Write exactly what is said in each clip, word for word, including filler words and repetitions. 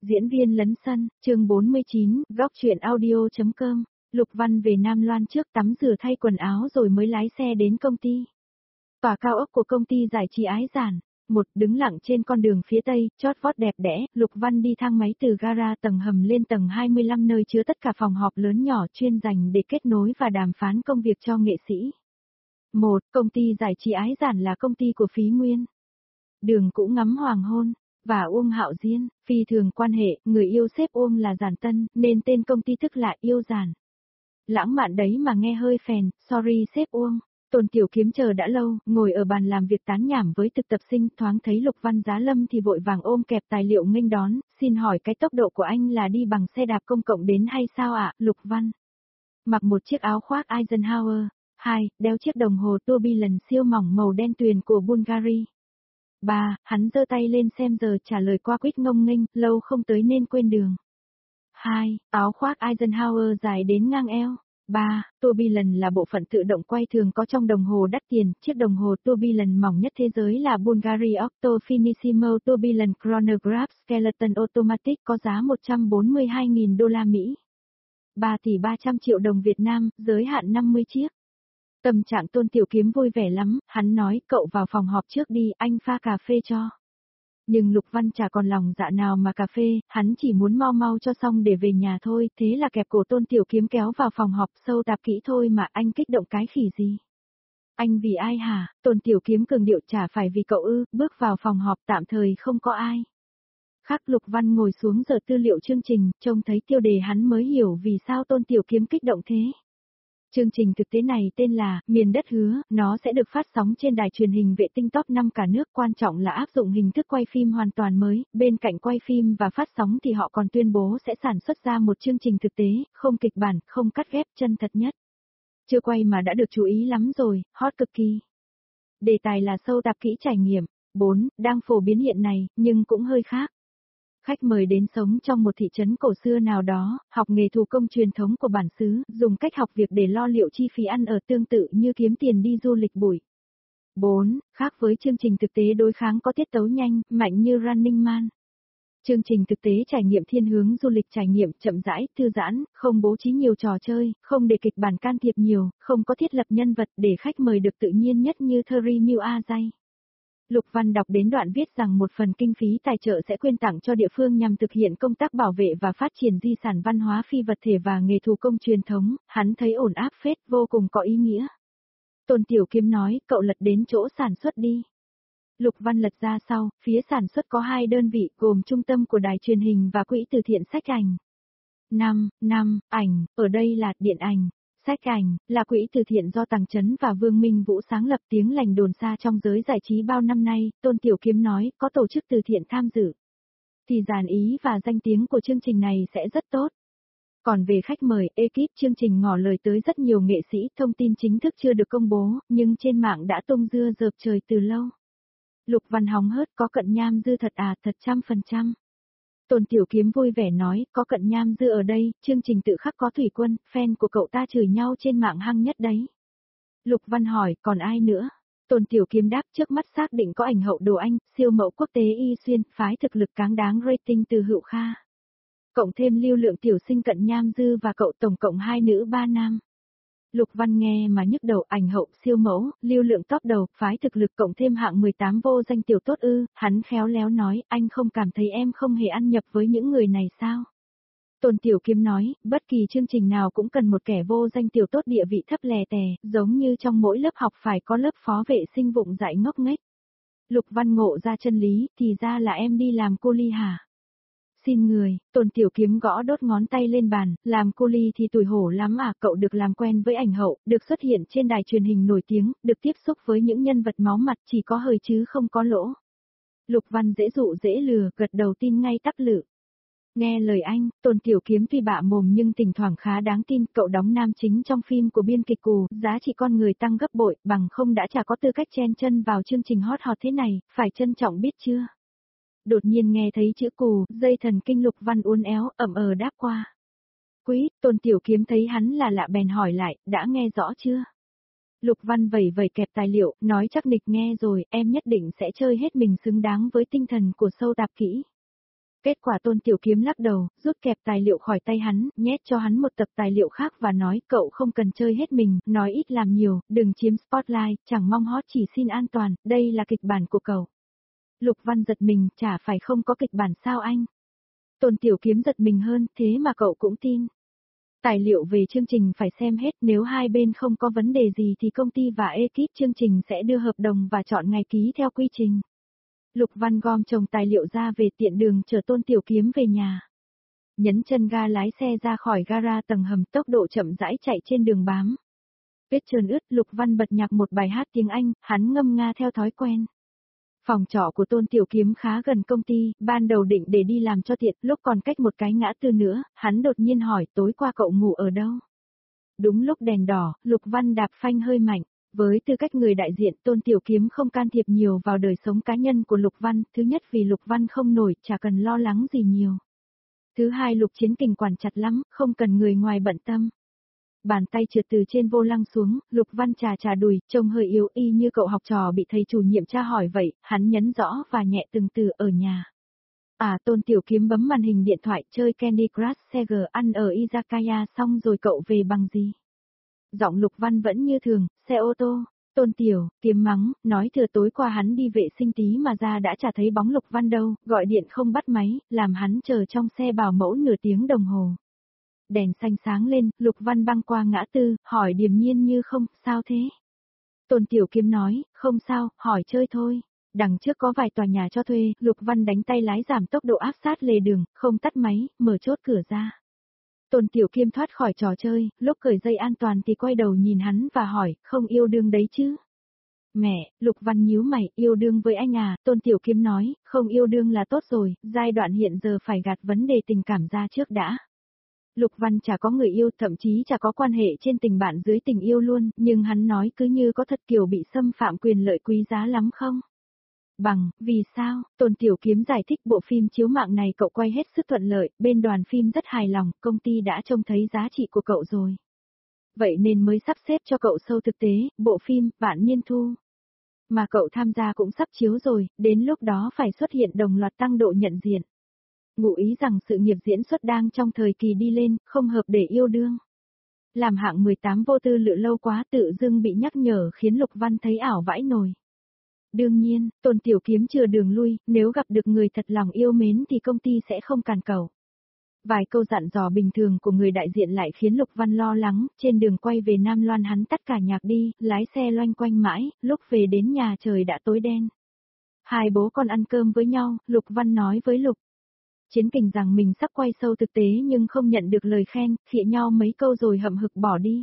Diễn viên lấn sân, chương bốn mươi chín, góc truyện audio.com, Lục Văn về Nam Loan trước tắm rửa thay quần áo rồi mới lái xe đến công ty. Tòa cao ốc của công ty giải trí Ái Giản, một đứng lặng trên con đường phía tây, chót vót đẹp đẽ, Lục Văn đi thang máy từ gara tầng hầm lên tầng hai mươi lăm nơi chứa tất cả phòng họp lớn nhỏ chuyên dành để kết nối và đàm phán công việc cho nghệ sĩ. Một, công ty giải trí Ái Giản là công ty của Phí Nguyên. Đường Cũ ngắm hoàng hôn và Uông Hạo Diên, phi thường quan hệ, người yêu sếp Uông là Giản Tân, nên tên công ty tức là Yêu Giản. Lãng mạn đấy mà nghe hơi phèn, sorry sếp Uông. Tôn Tiểu Kiếm chờ đã lâu, ngồi ở bàn làm việc tán nhảm với thực tập sinh, thoáng thấy Lục Văn giá lâm thì vội vàng ôm kẹp tài liệu nghênh đón, xin hỏi cái tốc độ của anh là đi bằng xe đạp công cộng đến hay sao ạ, Lục Văn? Mặc một chiếc áo khoác Eisenhower. Hai, đeo chiếc đồng hồ Tourbillon siêu mỏng màu đen tuyền của Bulgari. Ba, hắn giơ tay lên xem giờ trả lời qua quýt ngông nghênh, lâu không tới nên quên đường. Hai, áo khoác Eisenhower dài đến ngang eo. Ba, Tourbillon là bộ phận tự động quay thường có trong đồng hồ đắt tiền, chiếc đồng hồ Tourbillon mỏng nhất thế giới là Bulgari Octo Finissimo Tourbillon Chronograph Skeleton Automatic có giá một trăm bốn mươi hai nghìn đô la Mỹ. ba tỷ ba trăm triệu đồng Việt Nam, giới hạn năm mươi chiếc. Tâm trạng Tôn Tiểu Kiếm vui vẻ lắm, hắn nói cậu vào phòng họp trước đi, anh pha cà phê cho. Nhưng Lục Văn chả còn lòng dạ nào mà cà phê, hắn chỉ muốn mau mau cho xong để về nhà thôi, thế là kẹp cổ Tôn Tiểu Kiếm kéo vào phòng họp sâu tạp kỹ thôi mà anh kích động cái khỉ gì. Anh vì ai hả? Tôn Tiểu Kiếm cường điệu chả phải vì cậu ư, bước vào phòng họp tạm thời không có ai. Khắc Lục Văn ngồi xuống dở tư liệu chương trình, trông thấy tiêu đề hắn mới hiểu vì sao Tôn Tiểu Kiếm kích động thế. Chương trình thực tế này tên là Miền Đất Hứa, nó sẽ được phát sóng trên đài truyền hình vệ tinh top năm cả nước, quan trọng là áp dụng hình thức quay phim hoàn toàn mới, bên cạnh quay phim và phát sóng thì họ còn tuyên bố sẽ sản xuất ra một chương trình thực tế, không kịch bản, không cắt ghép, chân thật nhất. Chưa quay mà đã được chú ý lắm rồi, hot cực kỳ. Đề tài là sâu tạp kỹ trải nghiệm. Bốn, đang phổ biến hiện nay, nhưng cũng hơi khác. Khách mời đến sống trong một thị trấn cổ xưa nào đó, học nghề thủ công truyền thống của bản xứ, dùng cách học việc để lo liệu chi phí ăn ở tương tự như kiếm tiền đi du lịch bụi. Bốn, khác với chương trình thực tế đối kháng có tiết tấu nhanh, mạnh như Running Man. Chương trình thực tế trải nghiệm thiên hướng du lịch trải nghiệm chậm rãi, thư giãn, không bố trí nhiều trò chơi, không để kịch bản can thiệp nhiều, không có thiết lập nhân vật để khách mời được tự nhiên nhất như Thierry Mew Azay. Lục Văn đọc đến đoạn viết rằng một phần kinh phí tài trợ sẽ quyên tặng cho địa phương nhằm thực hiện công tác bảo vệ và phát triển di sản văn hóa phi vật thể và nghề thủ công truyền thống, hắn thấy ổn áp phết, vô cùng có ý nghĩa. Tôn Tiểu Kiếm nói, cậu lật đến chỗ sản xuất đi. Lục Văn lật ra sau, phía sản xuất có hai đơn vị gồm trung tâm của đài truyền hình và quỹ từ thiện sách ảnh. Năm, năm, ảnh, ở đây là điện ảnh. Sách ảnh, là quỹ từ thiện do Tằng Chấn và Vương Minh Vũ sáng lập, tiếng lành đồn xa trong giới giải trí bao năm nay, Tôn Tiểu Kiếm nói, có tổ chức từ thiện tham dự. Thì dàn ý và danh tiếng của chương trình này sẽ rất tốt. Còn về khách mời, ekip chương trình ngỏ lời tới rất nhiều nghệ sĩ, thông tin chính thức chưa được công bố, nhưng trên mạng đã tung dưa dợp trời từ lâu. Lục Văn hóng hớt, có Cận Nham Dư thật à, thật trăm phần trăm. Tôn Tiểu Kiếm vui vẻ nói, có Cận Nham Dư ở đây, chương trình tự khắc có Thủy Quân, fan của cậu ta chửi nhau trên mạng hăng nhất đấy. Lục Văn hỏi, còn ai nữa? Tôn Tiểu Kiếm đáp, trước mắt xác định có ảnh hậu Đồ Anh, siêu mẫu quốc tế Y Xuyên, phái thực lực cáng đáng rating từ Hữu Kha. Cộng thêm lưu lượng tiểu sinh Cận Nham Dư và cậu tổng cộng hai nữ ba nam. Lục Văn nghe mà nhức đầu, ảnh hậu, siêu mẫu, lưu lượng top đầu, phái thực lực cộng thêm hạng mười tám vô danh tiểu tốt ư, hắn khéo léo nói, anh không cảm thấy em không hề ăn nhập với những người này sao? Tôn Tiểu Kiếm nói, bất kỳ chương trình nào cũng cần một kẻ vô danh tiểu tốt địa vị thấp lè tè, giống như trong mỗi lớp học phải có lớp phó vệ sinh vụng dại ngốc nghếch. Lục Văn ngộ ra chân lý, thì ra là em đi làm cô ly hả? Xin người, Tôn Tiểu Kiếm gõ đốt ngón tay lên bàn, làm cô ly thì tủi hổ lắm à, cậu được làm quen với ảnh hậu, được xuất hiện trên đài truyền hình nổi tiếng, được tiếp xúc với những nhân vật máu mặt chỉ có hời chứ không có lỗ. Lục Văn dễ dụ dễ lừa, gật đầu tin ngay tắc lự. Nghe lời anh, Tôn Tiểu Kiếm tuy bạ mồm nhưng thỉnh thoảng khá đáng tin, cậu đóng nam chính trong phim của biên kịch Cù, giá trị con người tăng gấp bội, bằng không đã chả có tư cách chen chân vào chương trình hot hot thế này, phải trân trọng biết chưa? Đột nhiên nghe thấy chữ Cù, dây thần kinh Lục Văn uốn éo, ẩm ờ đáp qua. Quý, Tôn Tiểu Kiếm thấy hắn là lạ bèn hỏi lại, đã nghe rõ chưa? Lục Văn vẩy vẩy kẹp tài liệu, nói chắc nịch nghe rồi, em nhất định sẽ chơi hết mình xứng đáng với tinh thần của sâu tạp kỹ. Kết quả Tôn Tiểu Kiếm lắc đầu, rút kẹp tài liệu khỏi tay hắn, nhét cho hắn một tập tài liệu khác và nói cậu không cần chơi hết mình, nói ít làm nhiều, đừng chiếm spotlight, chẳng mong hot chỉ xin an toàn, đây là kịch bản của cậu. Lục Văn giật mình, chả phải không có kịch bản sao anh? Tôn Tiểu Kiếm giật mình hơn, thế mà cậu cũng tin. Tài liệu về chương trình phải xem hết, nếu hai bên không có vấn đề gì thì công ty và ekip chương trình sẽ đưa hợp đồng và chọn ngày ký theo quy trình. Lục Văn gom chồng tài liệu ra về tiện đường chở Tôn Tiểu Kiếm về nhà. Nhấn chân ga lái xe ra khỏi gara tầng hầm, tốc độ chậm rãi chạy trên đường bám. Vết trơn ướt, Lục Văn bật nhạc một bài hát tiếng Anh, hắn ngâm nga theo thói quen. Phòng trọ của Tôn Tiểu Kiếm khá gần công ty, ban đầu định để đi làm cho tiện, lúc còn cách một cái ngã tư nữa, hắn đột nhiên hỏi tối qua cậu ngủ ở đâu? Đúng lúc đèn đỏ, Lục Văn đạp phanh hơi mạnh. Với tư cách người đại diện, Tôn Tiểu Kiếm không can thiệp nhiều vào đời sống cá nhân của Lục Văn, thứ nhất vì Lục Văn không nổi, chả cần lo lắng gì nhiều. Thứ hai Lục Chiến Kình quản chặt lắm, không cần người ngoài bận tâm. Bàn tay trượt từ trên vô lăng xuống, Lục Văn chà chà đùi, trông hơi yếu y như cậu học trò bị thầy chủ nhiệm tra hỏi vậy, hắn nhấn rõ và nhẹ từng từ ở nhà. À Tôn Tiểu Kiếm bấm màn hình điện thoại chơi Candy Crush Saga, ăn ở Izakaya xong rồi cậu về bằng gì? Giọng Lục Văn vẫn như thường, xe ô tô. Tôn Tiểu Kiếm mắng, nói thừa tối qua hắn đi vệ sinh tí mà ra đã chả thấy bóng Lục Văn đâu, gọi điện không bắt máy, làm hắn chờ trong xe bảo mẫu nửa tiếng đồng hồ. Đèn xanh sáng lên, Lục Văn băng qua ngã tư, hỏi điềm nhiên như không, sao thế? Tôn Tiểu Kiếm nói, không sao, hỏi chơi thôi. Đằng trước có vài tòa nhà cho thuê, Lục Văn đánh tay lái giảm tốc độ áp sát lề đường, không tắt máy, mở chốt cửa ra. Tôn Tiểu Kiếm thoát khỏi trò chơi, lúc cởi dây an toàn thì quay đầu nhìn hắn và hỏi, không yêu đương đấy chứ? Mẹ, Lục Văn nhíu mày, yêu đương với anh à, Tôn Tiểu Kiếm nói, không yêu đương là tốt rồi, giai đoạn hiện giờ phải gạt vấn đề tình cảm ra trước đã. Lục Văn chả có người yêu, thậm chí chả có quan hệ trên tình bạn dưới tình yêu luôn, nhưng hắn nói cứ như có thật kiểu bị xâm phạm quyền lợi quý giá lắm không? Bằng, vì sao? Tôn Tiểu Kiếm giải thích bộ phim chiếu mạng này cậu quay hết sức thuận lợi, bên đoàn phim rất hài lòng, công ty đã trông thấy giá trị của cậu rồi. Vậy nên mới sắp xếp cho cậu sâu thực tế, bộ phim, Vạn Niên Thu. Mà cậu tham gia cũng sắp chiếu rồi, đến lúc đó phải xuất hiện đồng loạt tăng độ nhận diện. Ngụ ý rằng sự nghiệp diễn xuất đang trong thời kỳ đi lên, không hợp để yêu đương. Làm hạng mười tám vô tư lự lâu quá tự dưng bị nhắc nhở khiến Lục Văn thấy ảo vãi nồi. Đương nhiên, Tôn Tiểu Kiếm chừa đường lui, nếu gặp được người thật lòng yêu mến thì công ty sẽ không cản cậu. Vài câu dặn dò bình thường của người đại diện lại khiến Lục Văn lo lắng, trên đường quay về Nam Loan hắn tắt cả nhạc đi, lái xe loanh quanh mãi, lúc về đến nhà trời đã tối đen. Hai bố con ăn cơm với nhau, Lục Văn nói với Lục Chiến Kình rằng mình sắp quay sâu thực tế nhưng không nhận được lời khen, khịa nhau mấy câu rồi hậm hực bỏ đi.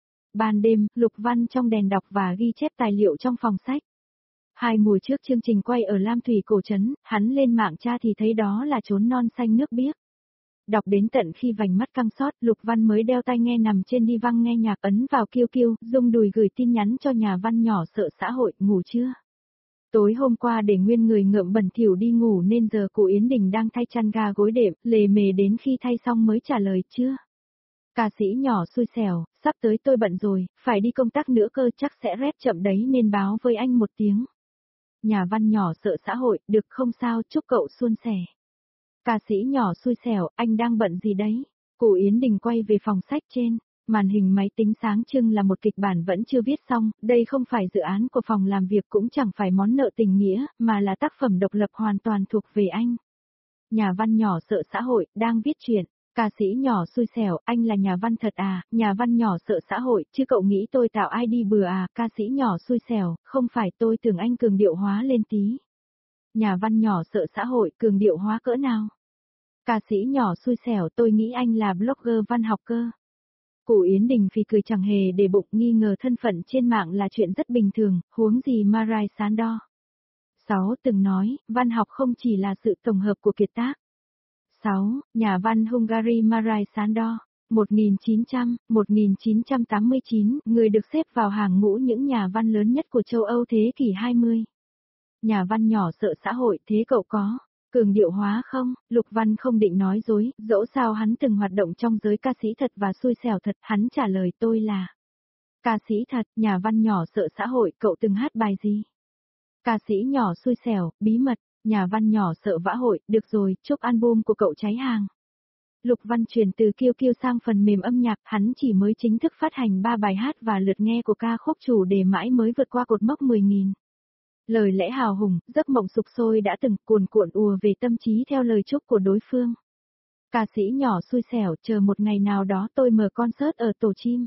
Ban đêm, Lục Văn trong đèn đọc và ghi chép tài liệu trong phòng sách. Hai mùa trước chương trình quay ở Lam Thủy Cổ Trấn, hắn lên mạng tra thì thấy đó là chốn non xanh nước biếc. Đọc đến tận khi vành mắt căng xót, Lục Văn mới đeo tai nghe nằm trên đi văng nghe nhạc ấn vào kiu kiu, rung đùi gửi tin nhắn cho nhà văn nhỏ sợ xã hội, ngủ chưa? Tối hôm qua để nguyên người ngợm bẩn thỉu đi ngủ nên giờ cụ Yến Đình đang thay chăn ga gối đệm, lề mề đến khi thay xong mới trả lời chưa? Ca sĩ nhỏ xui xẻo, sắp tới tôi bận rồi, phải đi công tác nữa cơ chắc sẽ rep chậm đấy nên báo với anh một tiếng. Nhà văn nhỏ sợ xã hội, được không sao, chúc cậu suôn sẻ. Ca sĩ nhỏ xui xẻo, anh đang bận gì đấy? Cụ Yến Đình quay về phòng sách trên, màn hình máy tính sáng trưng là một kịch bản vẫn chưa viết xong, đây không phải dự án của phòng làm việc cũng chẳng phải món nợ tình nghĩa, mà là tác phẩm độc lập hoàn toàn thuộc về anh. Nhà văn nhỏ sợ xã hội, đang viết truyện. Ca sĩ nhỏ xui xẻo, anh là nhà văn thật à, nhà văn nhỏ sợ xã hội, chứ cậu nghĩ tôi tạo ai đi bừa à, ca sĩ nhỏ xui xẻo, không phải tôi tưởng anh cường điệu hóa lên tí. Nhà văn nhỏ sợ xã hội, cường điệu hóa cỡ nào? Ca sĩ nhỏ xui xẻo, tôi nghĩ anh là blogger văn học cơ. Cụ Yến Đình phì cười chẳng hề để bụng, nghi ngờ thân phận trên mạng là chuyện rất bình thường, huống gì Marai Sando. sáu. Từng nói, văn học không chỉ là sự tổng hợp của kiệt tác. sáu. Nhà văn Hungary Marai Sando, một nghìn chín trăm đến một nghìn chín trăm tám mươi chín, người được xếp vào hàng ngũ những nhà văn lớn nhất của châu Âu thế kỷ hai mươi. Nhà văn nhỏ sợ xã hội, thế cậu có cường điệu hóa không? Lục Văn không định nói dối, dẫu sao hắn từng hoạt động trong giới ca sĩ thật và xui xẻo thật, hắn trả lời tôi là ca sĩ thật, nhà văn nhỏ sợ xã hội, cậu từng hát bài gì? Ca sĩ nhỏ xui xẻo, bí mật. Nhà văn nhỏ sợ vã hội, được rồi, chúc album của cậu cháy hàng. Lục Văn chuyển từ Q Q sang phần mềm âm nhạc, hắn chỉ mới chính thức phát hành ba bài hát và lượt nghe của ca khúc chủ đề mãi mới vượt qua cột mốc mười nghìn. Lời lẽ hào hùng, giấc mộng sục sôi đã từng cuồn cuộn ùa về tâm trí theo lời chúc của đối phương. Ca sĩ nhỏ xui xẻo, chờ một ngày nào đó tôi mở concert ở Tổ Chim.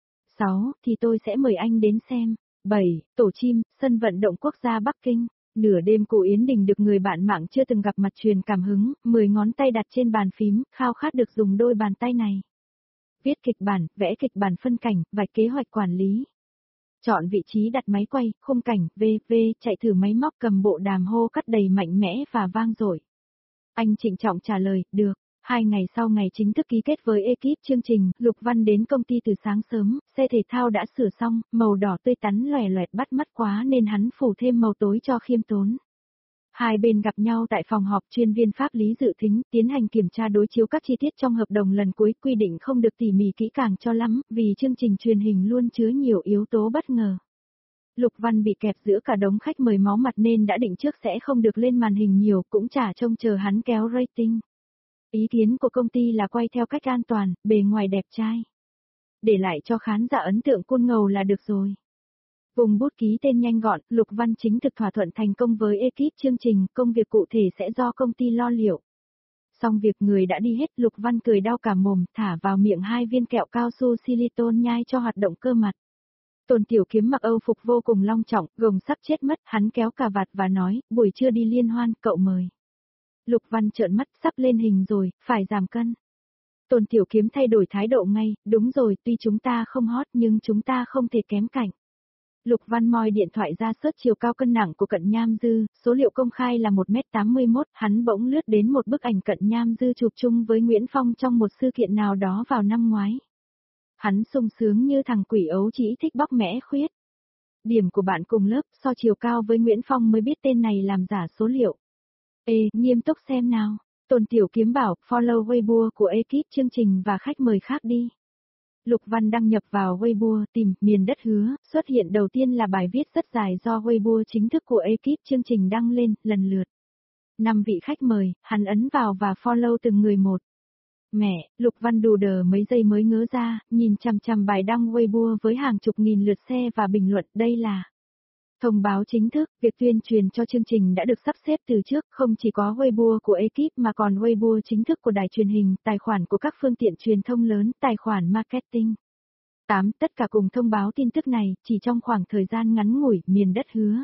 sáu. Thì tôi sẽ mời anh đến xem. bảy. Tổ Chim, sân vận động quốc gia Bắc Kinh. Nửa đêm Cụ Yến Đình được người bạn mạng chưa từng gặp mặt truyền cảm hứng, mười ngón tay đặt trên bàn phím, khao khát được dùng đôi bàn tay này. Viết kịch bản, vẽ kịch bản phân cảnh, vạch kế hoạch quản lý. Chọn vị trí đặt máy quay, khung cảnh, vê vê, chạy thử máy móc cầm bộ đàm hô cắt đầy mạnh mẽ và vang dội. Anh trịnh trọng trả lời, được. Hai ngày sau ngày chính thức ký kết với ekip chương trình, Lục Văn đến công ty từ sáng sớm, xe thể thao đã sửa xong, màu đỏ tươi tắn lòe loẹt bắt mắt quá nên hắn phủ thêm màu tối cho khiêm tốn. Hai bên gặp nhau tại phòng họp, chuyên viên pháp lý dự thính, tiến hành kiểm tra đối chiếu các chi tiết trong hợp đồng lần cuối, quy định không được tỉ mỉ kỹ càng cho lắm, vì chương trình truyền hình luôn chứa nhiều yếu tố bất ngờ. Lục Văn bị kẹp giữa cả đống khách mời máu mặt nên đã định trước sẽ không được lên màn hình nhiều, cũng chả trông chờ hắn kéo rating. Ý kiến của công ty là quay theo cách an toàn, bề ngoài đẹp trai. Để lại cho khán giả ấn tượng cool ngầu là được rồi. Vùng bút ký tên nhanh gọn, Lục Văn chính thực thỏa thuận thành công với ekip chương trình, công việc cụ thể sẽ do công ty lo liệu. Xong việc người đã đi hết, Lục Văn cười đau cả mồm, thả vào miệng hai viên kẹo cao su silicon nhai cho hoạt động cơ mặt. Tôn Tiểu Kiếm mặc Âu phục vô cùng long trọng, gồng sắp chết mất, hắn kéo cà vạt và nói, buổi trưa đi liên hoan, cậu mời. Lục Văn trợn mắt, sắp lên hình rồi, phải giảm cân. Tôn Tiểu Kiếm thay đổi thái độ ngay, đúng rồi, tuy chúng ta không hot nhưng chúng ta không thể kém cạnh. Lục Văn moi điện thoại ra search chiều cao cân nặng của Cận Nham Dư, số liệu công khai là một mét tám mươi mốt, hắn bỗng lướt đến một bức ảnh Cận Nham Dư chụp chung với Nguyễn Phong trong một sự kiện nào đó vào năm ngoái. Hắn sung sướng như thằng quỷ ấu chỉ thích bóc mẽ khuyết. Điểm của bạn cùng lớp so chiều cao với Nguyễn Phong mới biết tên này làm giả số liệu. Ê, nghiêm túc xem nào. Tôn Tiểu Kiếm bảo, follow Weibo của ekip chương trình và khách mời khác đi. Lục Văn đăng nhập vào Weibo, tìm, miền đất hứa, xuất hiện đầu tiên là bài viết rất dài do Weibo chính thức của ekip chương trình đăng lên, lần lượt. Năm vị khách mời, hắn ấn vào và follow từng người một. Mẹ, Lục Văn đù đờ mấy giây mới ngớ ra, nhìn chằm chằm bài đăng Weibo với hàng chục nghìn lượt share và bình luận, đây là thông báo chính thức, việc tuyên truyền cho chương trình đã được sắp xếp từ trước, không chỉ có Weibo của ekip mà còn Weibo chính thức của đài truyền hình, tài khoản của các phương tiện truyền thông lớn, tài khoản marketing. tám. Tất cả cùng thông báo tin tức này, chỉ trong khoảng thời gian ngắn ngủi, miền đất hứa.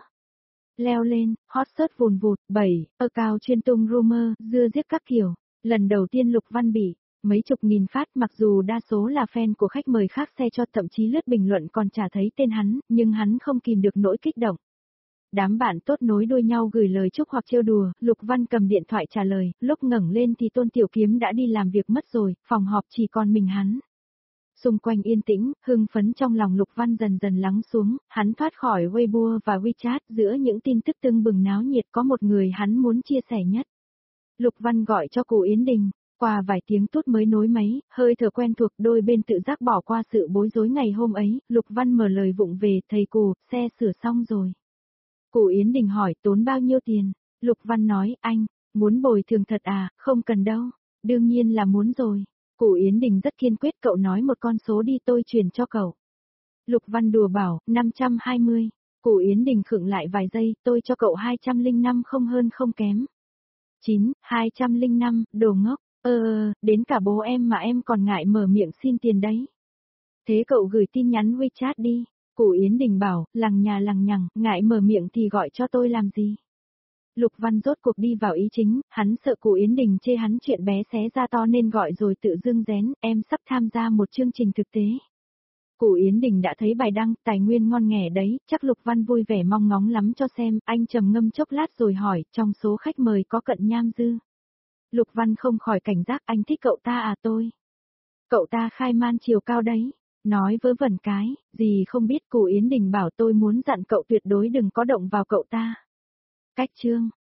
Leo lên, hot search vùn vụt. bảy. Account chuyên tung rumor, dưa giết các kiểu. Lần đầu tiên Lục Văn bị mấy chục nghìn phát, mặc dù đa số là fan của khách mời khác share cho, thậm chí lướt bình luận còn chả thấy tên hắn, nhưng hắn không kìm được nỗi kích động. Đám bạn tốt nối đuôi nhau gửi lời chúc hoặc trêu đùa, Lục Văn cầm điện thoại trả lời, lúc ngẩng lên thì Tôn Tiểu Kiếm đã đi làm việc mất rồi, phòng họp chỉ còn mình hắn. Xung quanh yên tĩnh, hưng phấn trong lòng Lục Văn dần dần lắng xuống, hắn thoát khỏi Weibo và WeChat, giữa những tin tức tưng bừng náo nhiệt có một người hắn muốn chia sẻ nhất. Lục Văn gọi cho Cụ Yến Đình. Qua vài tiếng tút mới nối máy, hơi thở quen thuộc, đôi bên tự giác bỏ qua sự bối rối ngày hôm ấy, Lục Văn mở lời vụng về, thầy Cụ, xe sửa xong rồi. Cụ Yến Đình hỏi, tốn bao nhiêu tiền? Lục Văn nói, anh, muốn bồi thường thật à, không cần đâu, đương nhiên là muốn rồi. Cụ Yến Đình rất kiên quyết, cậu nói một con số đi tôi chuyển cho cậu. Lục Văn đùa bảo, năm trăm hai mươi. Cụ Yến Đình khựng lại vài giây, tôi cho cậu hai trăm lẻ năm không hơn không kém. chín, hai trăm lẻ năm, đồ ngốc. Ờ, đến cả bố em mà em còn ngại mở miệng xin tiền đấy. Thế cậu gửi tin nhắn WeChat đi. Cụ Yến Đình bảo, lằng nhà lằng nhằng, ngại mở miệng thì gọi cho tôi làm gì. Lục Văn rốt cuộc đi vào ý chính, hắn sợ Cụ Yến Đình chê hắn chuyện bé xé ra to nên gọi rồi tự dưng rén, em sắp tham gia một chương trình thực tế. Cụ Yến Đình đã thấy bài đăng, tài nguyên ngon nghẻ đấy, chắc Lục Văn vui vẻ mong ngóng lắm cho xem, anh trầm ngâm chốc lát rồi hỏi, trong số khách mời có Cận Nham Dư. Lục Văn không khỏi cảnh giác, anh thích cậu ta à tôi. Cậu ta khai man chiều cao đấy, nói vớ vẩn cái, gì không biết. Cụ Yến Đình bảo tôi muốn dặn cậu tuyệt đối đừng có động vào cậu ta. Cách chương.